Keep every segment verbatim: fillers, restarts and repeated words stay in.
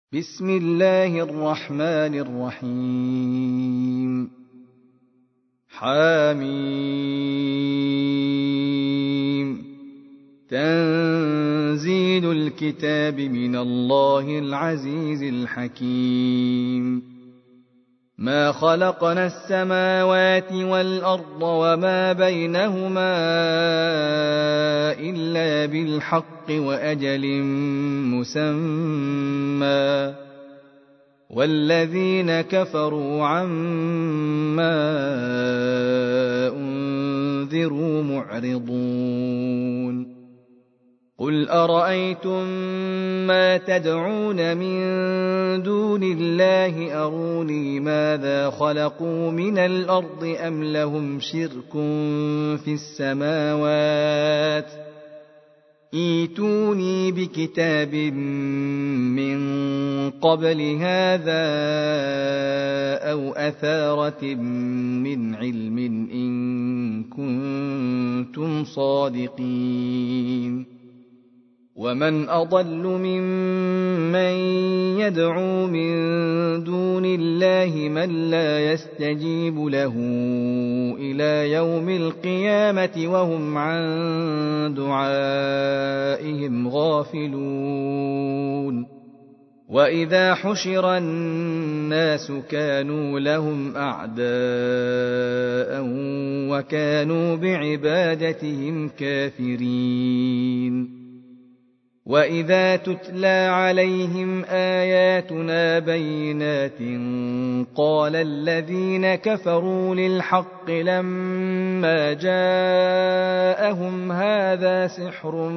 بسم الله الرحمن الرحيم. حاميم. تنزيل الكتاب من الله العزيز الحكيم. ما خلقنا السماوات والأرض وما بينهما إلا بالحق وأجل مسمى، والذين كفروا عما أنذروا معرضون. قل أرأيتم ما تدعون من دون الله أروني ماذا خلقوا من الأرض أم لهم شرك في السماوات ائتوني بكتاب من قبل هذا أو أثارة من علم إن كنتم صادقين. ومن أضل ممن يدعو من دون الله من لا يستجيب له إلى يوم القيامة وهم عن دعائهم غافلون. وإذا حشر الناس كانوا لهم أعداء وكانوا بعبادتهم كافرين. وإذا تتلى عليهم آياتنا بينات قال الذين كفروا للحق لما جاءهم هذا سحر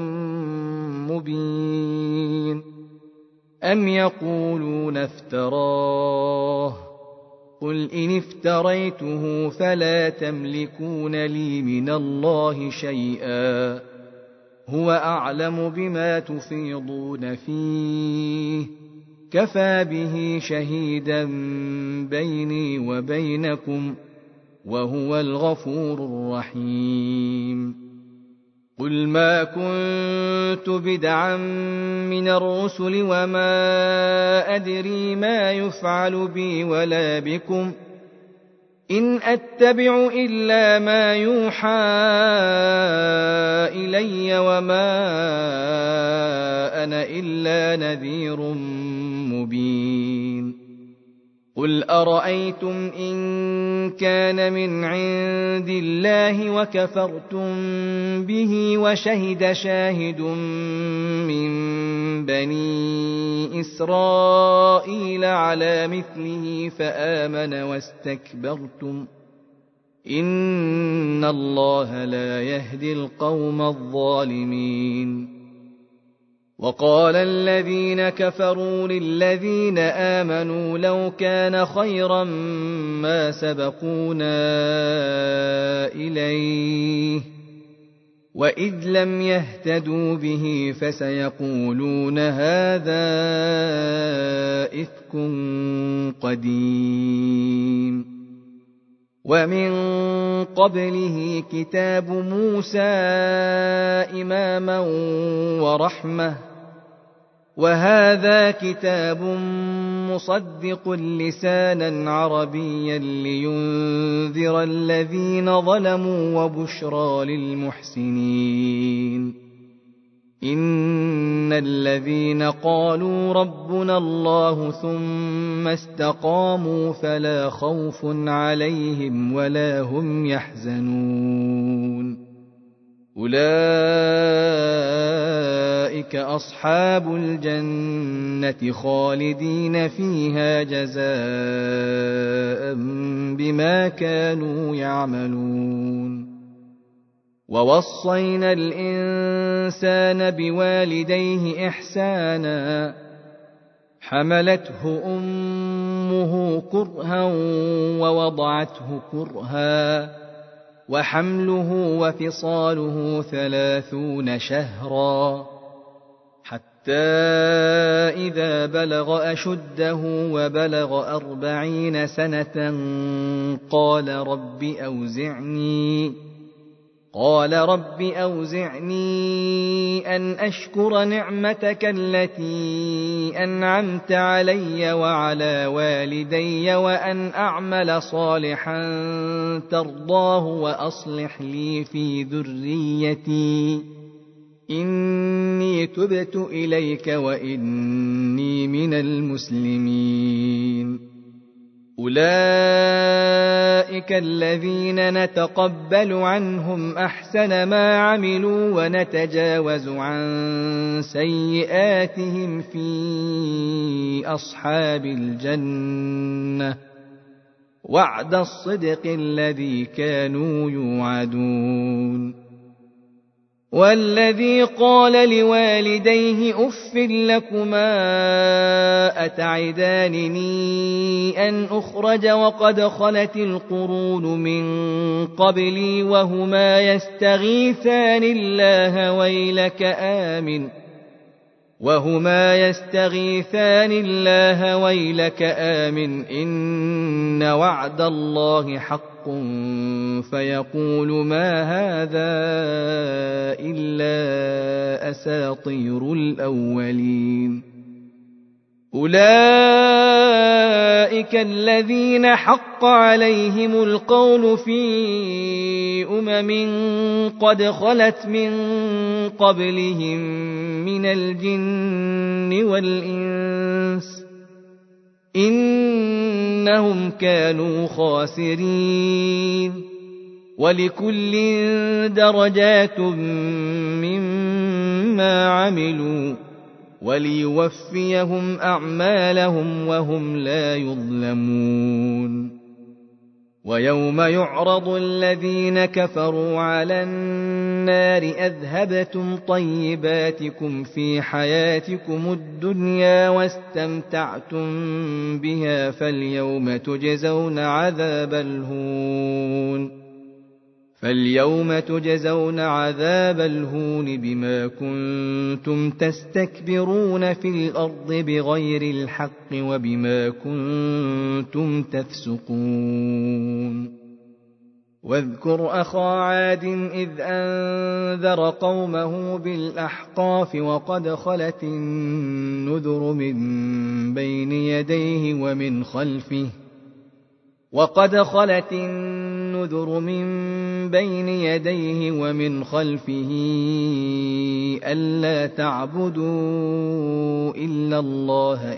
مبين أم يقولون افتراه قل إن افتريته فلا تملكون لي من الله شيئا هو أعلم بما تفيضون فيه كفى به شهيدا بيني وبينكم وهو الغفور الرحيم. قل ما كنت بدعا من الرسل وما أدري ما يفعل بي ولا بكم إن أتبع إلا ما يوحى إلي وما أنا إلا نذير مبين. قل أرأيتم إن كان من عند الله وكفرتم به وشهد شاهد من بني إسرائيل على مثله فآمن واستكبرتم إن الله لا يهدي القوم الظالمين. وقال الذين كفروا للذين آمنوا لو كان خيرا ما سبقونا إليه وإذ لم يهتدوا به فسيقولون هذا إفك قديم. ومن قبله كتاب موسى إماما ورحمة وهذا كتاب مصدق لسانا عربيا لينذر الذين ظلموا وبشرى للمحسنين. إن الذين قالوا ربنا الله ثم استقاموا فلا خوف عليهم ولا هم يحزنون أولئك أصحاب الجنة خالدين فيها جزاء بما كانوا يعملون. ووصينا الإنسان بوالديه إحسانا حملته أمه كرها ووضعته كرها وحمله وفصاله ثلاثون شهرا حتى إذا بلغ أشده وبلغ أربعين سنة قال رب أوزعني قال رب أوزعني أن أشكر نعمتك التي أنعمت علي وعلى والدي وأن أعمل صالحا ترضاه وأصلح لي في ذريتي إني تبت إليك وإني من المسلمين. أولئك الذين نتقبل عنهم أحسن ما عملوا ونتجاوز عن سيئاتهم في أصحاب الجنة وعد الصدق الذي كانوا يوعدون. والذي قال لوالديه أف لكما أتعدانني أن أخرج وقد خلت القرون من قبلي وهما يستغيثان الله ويلك آمن وهما يستغيثان الله ويلك آمن إن وعد الله حق فيقول ما هذا إلا أساطير الأولين. أولئك الذين حق عليهم القول في أمم قد خلت من قبلهم من الجن والإنس إنهم كانوا خاسرين. ولكل درجات مما عملوا وليوفيهم أعمالهم وهم لا يظلمون. ويوم يعرض الذين كفروا على النار أذهبتم طيباتكم في حياتكم الدنيا واستمتعتم بها فاليوم تجزون عذاب الهون فاليوم تجزون عذاب الهون بما كنتم تستكبرون في الأرض بغير الحق وبما كنتم تفسقون. واذكر أخا عاد إذ أنذر قومه بالأحقاف وقد خلت النذر من بين يديه ومن خلفه وقد خلت النذر من بين يديه ومن خلفه ألا تعبدوا إلا الله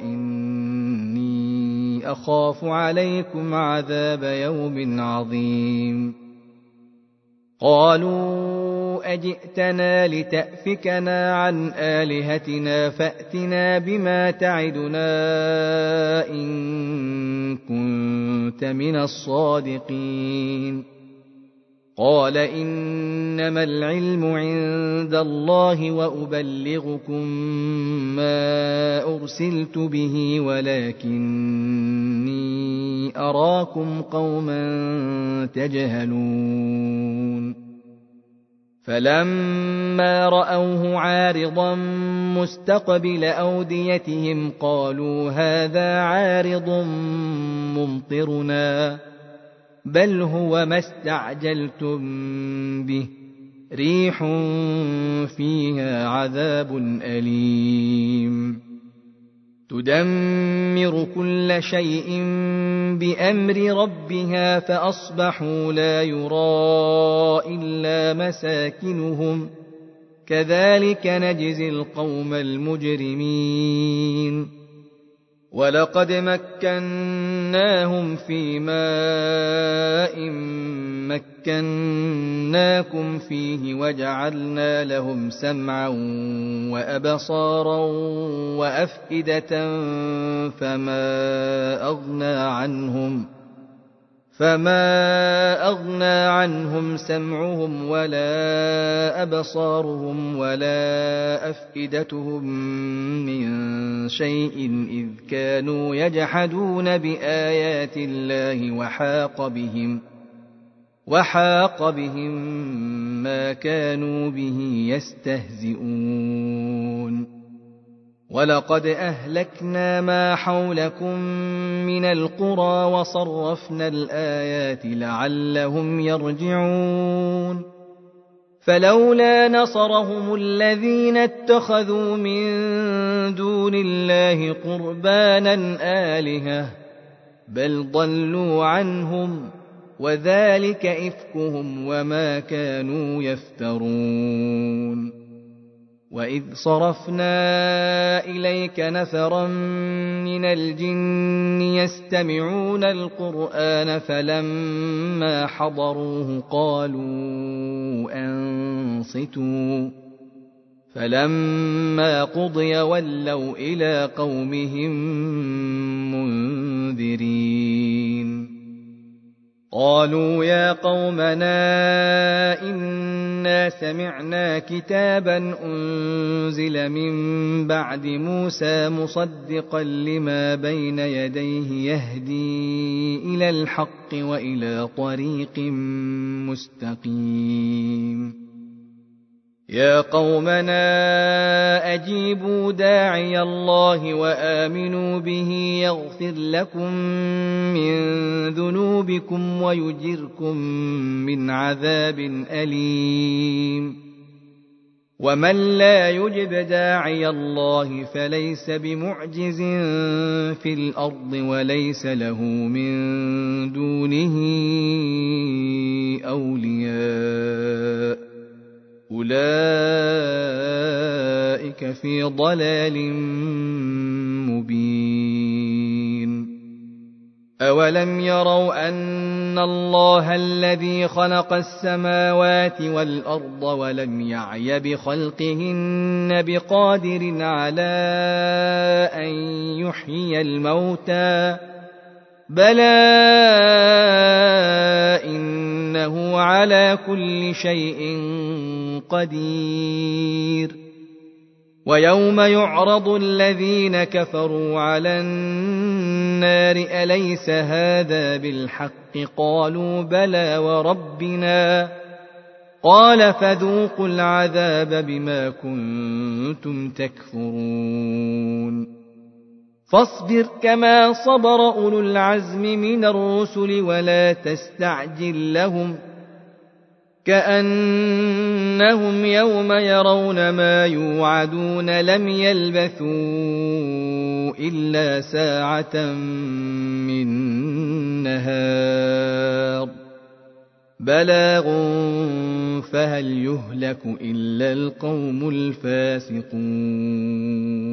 إني أخاف عليكم عذاب يوم عظيم. قالوا أجئتنا لتأفكنا عن آلهتنا فأتنا بما تعدنا إن كنت من الصادقين. قال إنما العلم عند الله وأبلغكم ما أرسلت به ولكني أراكم قوما تجهلون. فلما رأوه عارضا مستقبل أوديتهم قالوا هذا عارض ممطرنا بل هو ما استعجلتم به ريح فيها عذاب أليم تدمر كل شيء بأمر ربها فأصبحوا لا يرى إلا مساكنهم كذلك نجزي القوم المجرمين. ولقد مكناهم في ماء مكناكم فيه وجعلنا لهم سمعا وأبصارا وأفئدة فما أغنى عنهم فما أغنى عنهم سمعهم ولا أبصارهم ولا أفئدتهم من شيء إذ كانوا يجحدون بآيات الله وحاق بهم وحاق بهم ما كانوا به يستهزئون. ولقد أهلكنا ما حولكم من القرى وصرفنا الآيات لعلهم يرجعون. فلولا نصرهم الذين اتخذوا من دون الله قربانا آلهة بل ضلوا عنهم وذلك إفكهم وما كانوا يفترون. وإذ صرفنا إليك نفرا من الجن يستمعون القرآن فلما حضروه قالوا أنصتوا فلما قضي ولوا إلى قومهم منذرين. قالوا يا قومنا إنا سمعنا كتابا أنزل من بعد موسى مصدقا لما بين يديه يهدي إلى الحق وإلى طريق مستقيم. يا قومنا أجيبوا داعي الله وآمنوا به يغفر لكم من ذنوبكم ويجركم من عذاب أليم. ومن لا يجب داعي الله فليس بمعجز في الأرض وليس له من دونه أولياء أولئك في ضلال مبين. أولم يروا أن الله الذي خلق السماوات والأرض ولم يعي بخلقهن بقادر على أن يحيي الموتى بلى إنه على كل شيء قدير. ويوم يعرض الذين كفروا على النار أليس هذا بالحق قالوا بلى وربنا قال فذوقوا العذاب بما كنتم تكفرون. فاصبر كما صبر أولو العزم من الرسل ولا تستعجل لهم كأنهم يوم يرون ما يوعدون لم يلبثوا إلا ساعة من نهار بلاغ فهل يهلك إلا القوم الفاسقون.